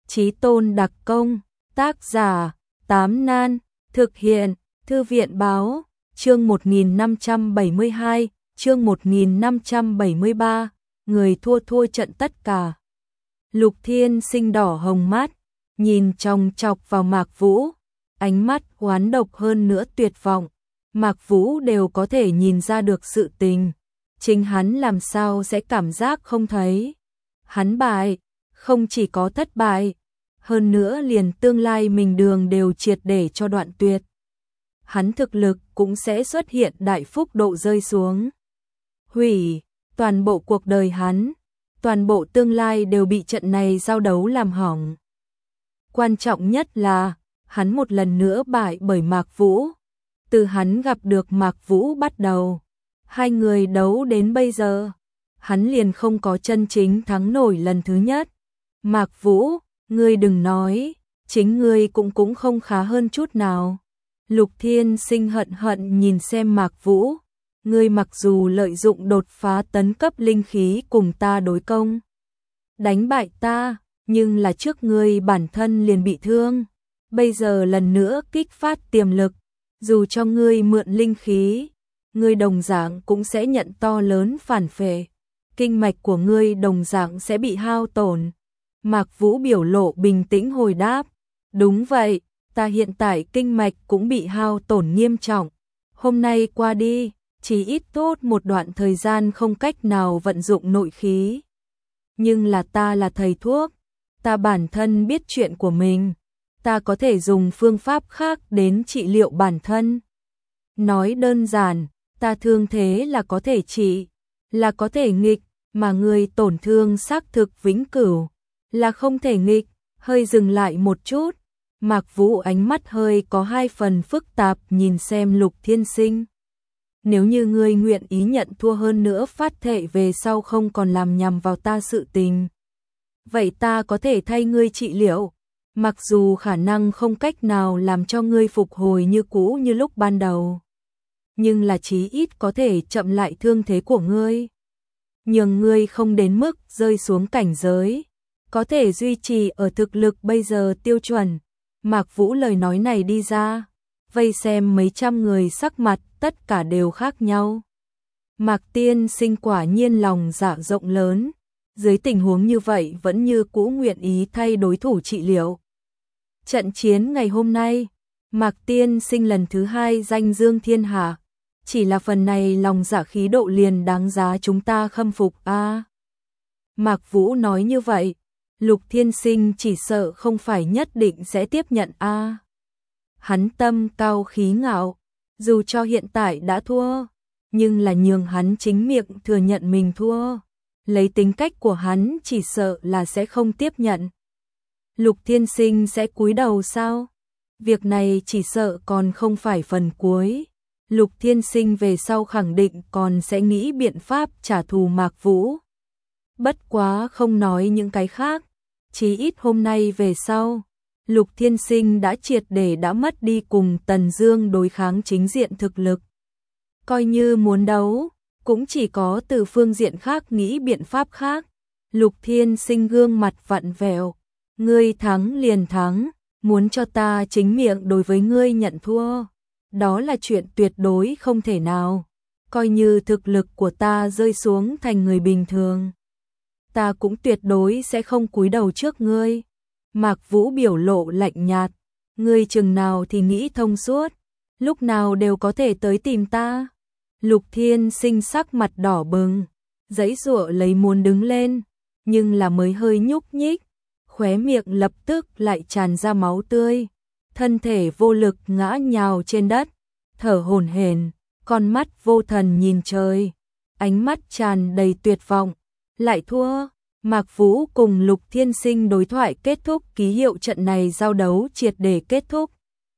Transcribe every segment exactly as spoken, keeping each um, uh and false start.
Chí Tôn đặc công, tác giả, Tám Nan, thực hiện, Thư viện báo, chương một nghìn năm trăm bảy mươi hai, chương một nghìn năm trăm bảy mươi ba, người thua thua trận tất cả. Lục Thiên Sinh đỏ hồng mắt, nhìn chòng chọc vào Mạc Vũ, ánh mắt oán độc hơn nữa tuyệt vọng. Mạc Vũ đều có thể nhìn ra được sự tình, chính hắn làm sao sẽ cảm giác không thấy. Hắn bại, không chỉ có thất bại, hơn nữa liền tương lai mình đường đều triệt để cho đoạn tuyệt. Hắn thực lực cũng sẽ xuất hiện đại phúc độ rơi xuống. Hủy, toàn bộ cuộc đời hắn, toàn bộ tương lai đều bị trận này giao đấu làm hỏng. Quan trọng nhất là, hắn một lần nữa bại bởi Mạc Vũ. Từ hắn gặp được Mạc Vũ bắt đầu, hai người đấu đến bây giờ, hắn liền không có chân chính thắng nổi lần thứ nhất. Mạc Vũ, ngươi đừng nói, chính ngươi cũng cũng không khá hơn chút nào. Lục Thiên Sinh hận hận nhìn xem Mạc Vũ, ngươi mặc dù lợi dụng đột phá tấn cấp linh khí cùng ta đối công, đánh bại ta, nhưng là trước ngươi bản thân liền bị thương, bây giờ lần nữa kích phát tiềm lực, dù cho ngươi mượn linh khí, ngươi đồng dạng cũng sẽ nhận to lớn phản phệ, kinh mạch của ngươi đồng dạng sẽ bị hao tổn. Mạc Vũ biểu lộ bình tĩnh hồi đáp, đúng vậy, ta hiện tại kinh mạch cũng bị hao tổn nghiêm trọng, hôm nay qua đi, chỉ ít tốt một đoạn thời gian không cách nào vận dụng nội khí. Nhưng là ta là thầy thuốc, ta bản thân biết chuyện của mình, ta có thể dùng phương pháp khác đến trị liệu bản thân. Nói đơn giản, ta thương thế là có thể trị, là có thể nghịch, mà người tổn thương xác thực vĩnh cửu, là không thể nghịch. Hơi dừng lại một chút, Mạc Vũ ánh mắt hơi có hai phần phức tạp nhìn xem Lục Thiên Sinh. Nếu như ngươi nguyện ý nhận thua hơn nữa phát thệ về sau không còn làm nhằm vào ta sự tình, vậy ta có thể thay ngươi trị liệu, mặc dù khả năng không cách nào làm cho ngươi phục hồi như cũ như lúc ban đầu, nhưng là chí ít có thể chậm lại thương thế của ngươi, nhường ngươi không đến mức rơi xuống cảnh giới, có thể duy trì ở thực lực bây giờ tiêu chuẩn. Mạc Vũ lời nói này đi ra, vây xem mấy trăm người sắc mặt tất cả đều khác nhau. Mạc Tiên Sinh quả nhiên lòng dạ rộng lớn, dưới tình huống như vậy vẫn như cũ nguyện ý thay đối thủ trị liệu. Trận chiến ngày hôm nay, Mạc Tiên Sinh lần thứ hai danh dương thiên hạ, chỉ là phần này lòng dạ khí độ liền đáng giá chúng ta khâm phục a. À, Mạc Vũ nói như vậy, Lục Thiên Sinh chỉ sợ không phải nhất định sẽ tiếp nhận a. À, hắn tâm cao khí ngạo, dù cho hiện tại đã thua, nhưng là nhường hắn chính miệng thừa nhận mình thua, lấy tính cách của hắn chỉ sợ là sẽ không tiếp nhận. Lục Thiên Sinh sẽ cúi đầu sao? Việc này chỉ sợ còn không phải phần cuối. Lục Thiên Sinh về sau khẳng định còn sẽ nghĩ biện pháp trả thù Mạc Vũ. Bất quá không nói những cái khác, chí ít hôm nay về sau, Lục Thiên Sinh đã triệt để đã mất đi cùng Tần Dương đối kháng chính diện thực lực. Coi như muốn đấu, cũng chỉ có từ phương diện khác nghĩ biện pháp khác. Lục Thiên Sinh gương mặt vặn vẹo, ngươi thắng liền thắng, muốn cho ta chính miệng đối với ngươi nhận thua, đó là chuyện tuyệt đối không thể nào. Coi như thực lực của ta rơi xuống thành người bình thường, ta cũng tuyệt đối sẽ không cúi đầu trước ngươi. Mạc Vũ biểu lộ lạnh nhạt, ngươi chừng nào thì nghĩ thông suốt, lúc nào đều có thể tới tìm ta. Lục Thiên Sinh sắc mặt đỏ bừng, giãy giụa lấy muốn đứng lên, nhưng là mới hơi nhúc nhích, khóe miệng lập tức lại tràn ra máu tươi, thân thể vô lực ngã nhào trên đất, thở hổn hển, con mắt vô thần nhìn trời, ánh mắt tràn đầy tuyệt vọng. Lại thua. Mạc Vũ cùng Lục Thiên Sinh đối thoại kết thúc, ký hiệu trận này giao đấu triệt để kết thúc.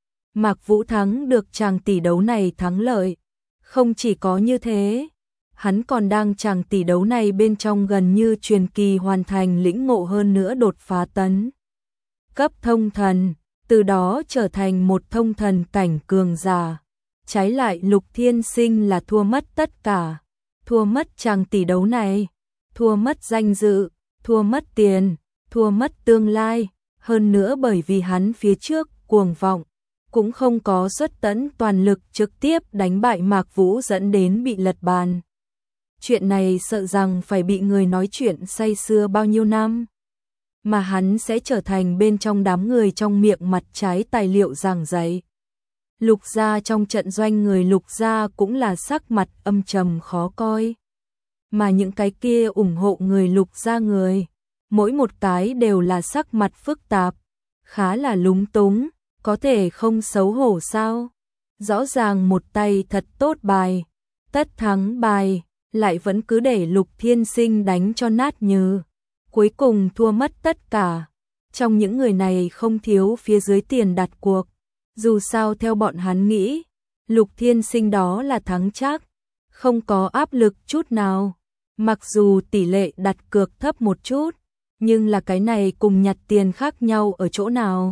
Mạc Vũ thắng được tràng tỷ đấu này thắng lợi. Không chỉ có như thế, hắn còn đang tràng tỷ đấu này bên trong gần như truyền kỳ hoàn thành lĩnh ngộ hơn nữa đột phá tấn cấp thông thần, từ đó trở thành một thông thần cảnh cường giả. Trái lại Lục Thiên Sinh là thua mất tất cả, thua mất tràng tỷ đấu này, thua mất danh dự, thua mất tiền, thua mất tương lai, hơn nữa bởi vì hắn phía trước cuồng vọng, cũng không có xuất tận toàn lực trực tiếp đánh bại Mạc Vũ dẫn đến bị lật bàn. Chuyện này sợ rằng phải bị người nói chuyện say sưa bao nhiêu năm, mà hắn sẽ trở thành bên trong đám người trong miệng mặt trái tài liệu giảng dạy. Lục gia trong trận doanh người Lục gia cũng là sắc mặt âm trầm khó coi. Mà những cái kia ủng hộ người Lục gia người, mỗi một cái đều là sắc mặt phức tạp, khá là lúng túng, có thể không xấu hổ sao? Rõ ràng một tay thật tốt bài, tất thắng bài, lại vẫn cứ để Lục Thiên Sinh đánh cho nát nhừ, cuối cùng thua mất tất cả. Trong những người này không thiếu phía dưới tiền đặt cuộc, dù sao theo bọn hắn nghĩ, Lục Thiên Sinh đó là thắng chắc, không có áp lực chút nào. Mặc dù tỷ lệ đặt cược thấp một chút, nhưng là cái này cùng nhặt tiền khác nhau ở chỗ nào?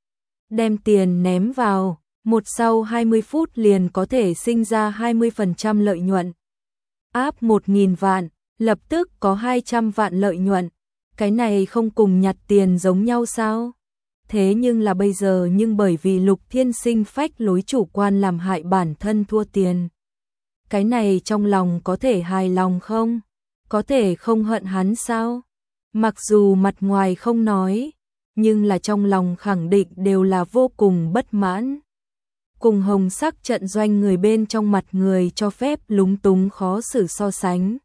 Đem tiền ném vào, một sau hai mươi phút liền có thể sinh ra hai mươi phần trăm lợi nhuận. Áp một nghìn vạn, lập tức có hai trăm vạn lợi nhuận. Cái này không cùng nhặt tiền giống nhau sao? Thế nhưng là bây giờ nhưng bởi vì Lục Thiên Sinh phách lối chủ quan làm hại bản thân thua tiền. Cái này trong lòng có thể hài lòng không? Có thể không hận hắn sao? Mặc dù mặt ngoài không nói, nhưng là trong lòng khẳng định đều là vô cùng bất mãn. Cùng hồng sắc trận doanh người bên trong mặt người cho phép lúng túng khó xử so sánh.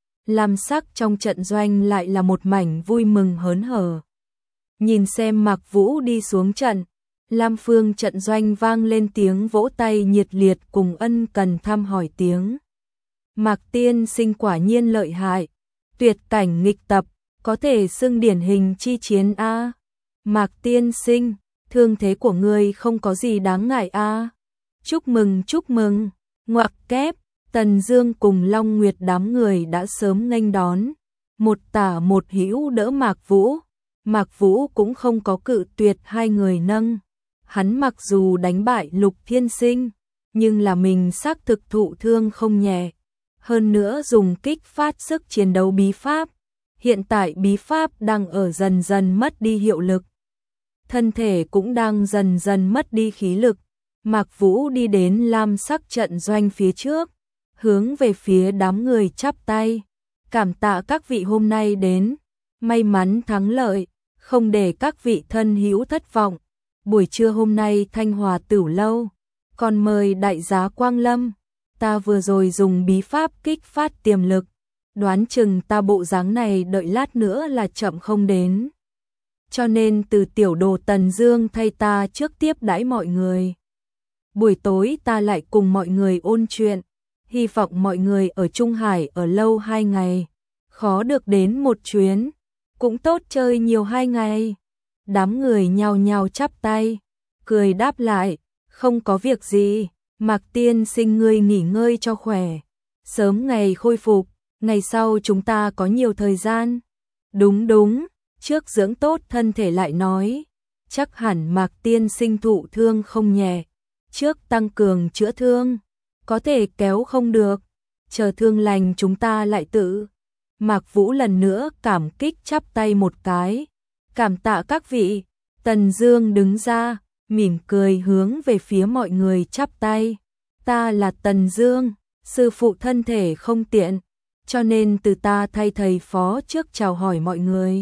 Lam sắc trong trận doanh lại là một mảnh vui mừng hớn hở. Nhìn xem Mạc Vũ đi xuống trận, Lam Phương trận doanh vang lên tiếng vỗ tay nhiệt liệt cùng ân cần thăm hỏi tiếng. Mạc Tiên Sinh quả nhiên lợi hại, tuyệt cảnh nghịch tập, có thể xưng điển hình chi chiến a. Mạc Tiên Sinh, thương thế của ngươi không có gì đáng ngại a. Chúc mừng chúc mừng, ngoặc kép, Tần Dương cùng Long Nguyệt đám người đã sớm nghênh đón, một tả một hữu đỡ Mạc Vũ. Mạc Vũ cũng không có cự tuyệt hai người nâng. Hắn mặc dù đánh bại Lục Thiên Sinh, nhưng là mình xác thực thụ thương không nhẹ. Hơn nữa dùng kích phát sức chiến đấu bí pháp. Hiện tại bí pháp đang ở dần dần mất đi hiệu lực. Thân thể cũng đang dần dần mất đi khí lực. Mạc Vũ đi đến lam sắc trận doanh phía trước, hướng về phía đám người chắp tay. Cảm tạ các vị hôm nay đến, may mắn thắng lợi, không để các vị thân hữu thất vọng. Buổi trưa hôm nay Thanh Hòa Tửu Lâu, còn mời đại giá Quang Lâm. Ta vừa rồi dùng bí pháp kích phát tiềm lực, đoán chừng ta bộ dáng này đợi lát nữa là chậm không đến. Cho nên từ tiểu đồ Tần Dương thay ta trước tiếp đãi mọi người. Buổi tối ta lại cùng mọi người ôn chuyện, hy vọng mọi người ở Trung Hải ở lâu hai ngày, khó được đến một chuyến, cũng tốt chơi nhiều hai ngày. Đám người nhao nhao chắp tay, cười đáp lại, không có việc gì, Mạc Tiên Sinh ngươi nghỉ ngơi cho khỏe, sớm ngày khôi phục, ngày sau chúng ta có nhiều thời gian. Đúng đúng, trước dưỡng tốt thân thể lại nói, chắc hẳn Mạc Tiên Sinh thụ thương không nhẹ, trước tăng cường chữa thương, có thể kéo không được, chờ thương lành chúng ta lại tự. Mạc Vũ lần nữa cảm kích chắp tay một cái, cảm tạ các vị. Tần Dương đứng ra, mỉm cười hướng về phía mọi người chắp tay. Ta là Tần Dương, sư phụ thân thể không tiện, cho nên từ ta thay thầy phó trước chào hỏi mọi người.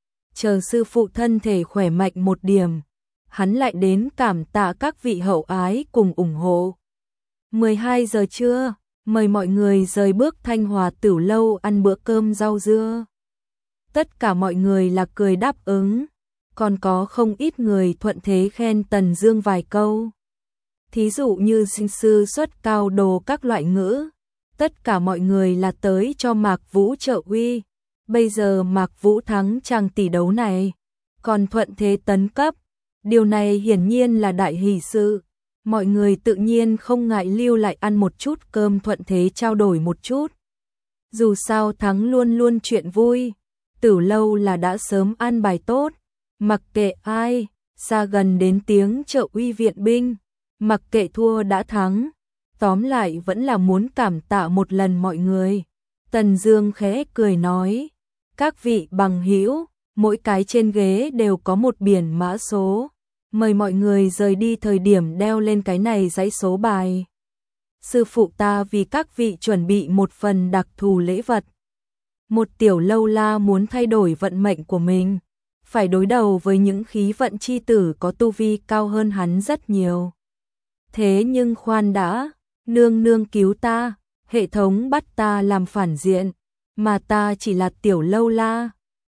Chờ sư phụ thân thể khỏe mạnh một điểm, hắn lại đến cảm tạ các vị hậu ái cùng ủng hộ. mười hai giờ trưa, mời mọi người rời bước Thanh Hòa Tửu Lâu ăn bữa cơm rau dưa. Tất cả mọi người là cười đáp ứng, còn có không ít người thuận thế khen Tần Dương vài câu. Thí dụ như sinh sư xuất cao đồ các loại ngữ, tất cả mọi người là tới cho Mạc Vũ trợ uy. Bây giờ Mạc Vũ thắng chàng tỷ đấu này, còn thuận thế tấn cấp, điều này hiển nhiên là đại hỷ sự. Mọi người tự nhiên không ngại lưu lại ăn một chút cơm thuận thế trao đổi một chút. Dù sao thắng luôn luôn chuyện vui, Tửu Lâu là đã sớm an bài tốt, mặc kệ ai, xa gần đến tiếng trợ uy viện binh, mặc kệ thua đã thắng, tóm lại vẫn là muốn cảm tạ một lần mọi người. Tần Dương khẽ cười nói, các vị bằng hữu, mỗi cái trên ghế đều có một biển mã số. Mời mọi người rời đi thời điểm đeo lên cái này dãy số bài. Sư phụ ta vì các vị chuẩn bị một phần đặc thù lễ vật. Một tiểu lâu la muốn thay đổi vận mệnh của mình, phải đối đầu với những khí vận chi tử có tu vi cao hơn hắn rất nhiều. Thế nhưng khoan đã, nương nương cứu ta, hệ thống bắt ta làm phản diện, mà ta chỉ là tiểu lâu la,